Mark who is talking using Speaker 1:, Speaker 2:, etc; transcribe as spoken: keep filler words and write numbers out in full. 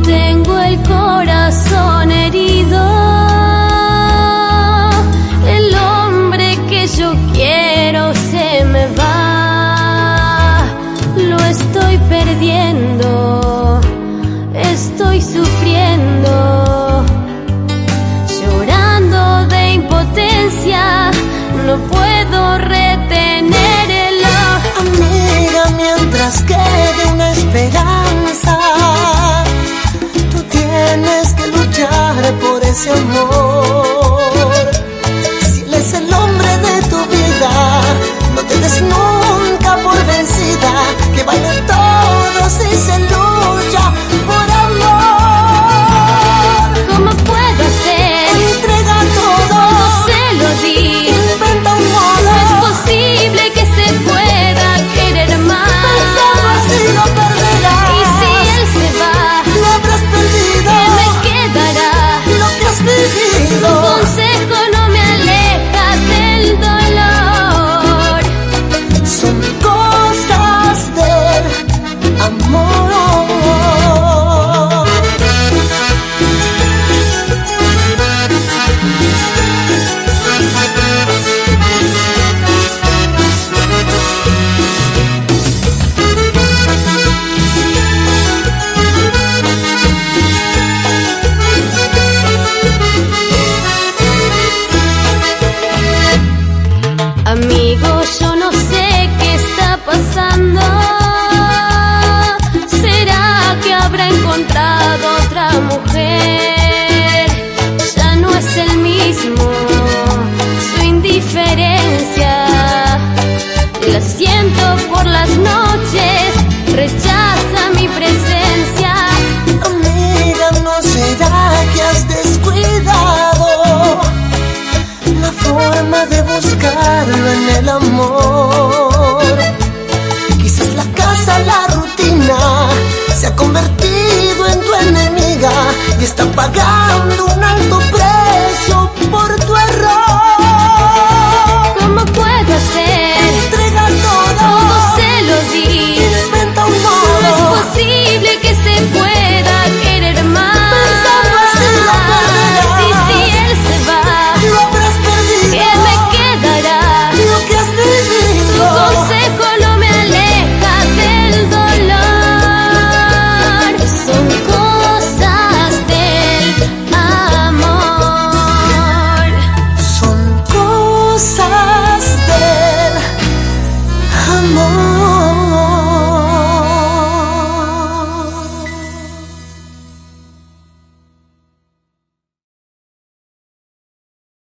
Speaker 1: tengo el corazón herido. El hombre que yo quiero se me va. Lo estoy perdiendo, estoy sufriendo, llorando de impotencia. No puedo retener el ojo.
Speaker 2: Amiga, mientras quede una esperanza, tú tienes que luchar por ese amor. Si él es el hombre de tu vida, no te des nunca por vencida, que vale todo si se lucha por amor.
Speaker 1: ¿Cómo puedo hacer?
Speaker 2: Entrega todo,
Speaker 1: Todo se lo di.
Speaker 2: inventa un modo.
Speaker 1: No es posible que se pueda querer más.
Speaker 2: Pensando así lo perderás.
Speaker 1: Y si él se va,
Speaker 2: Lo habrás perdido,
Speaker 1: ¿qué me quedará?
Speaker 2: lo que has vivido.
Speaker 1: Un consejo no me aleja del dolor.
Speaker 2: Son cosas del amor.
Speaker 1: Amigo, yo no sé qué está pasando. ¿Será que habrá encontrado otra mujer? Ya no es el mismo, su indiferencia la siento por las noches, rechaza mi presencia.
Speaker 2: Amiga, ¿no será que has descuidado la forma de buscarlo en el amor? Quizás la casa, la rutina se ha convertido en tu enemiga y está pagando un alto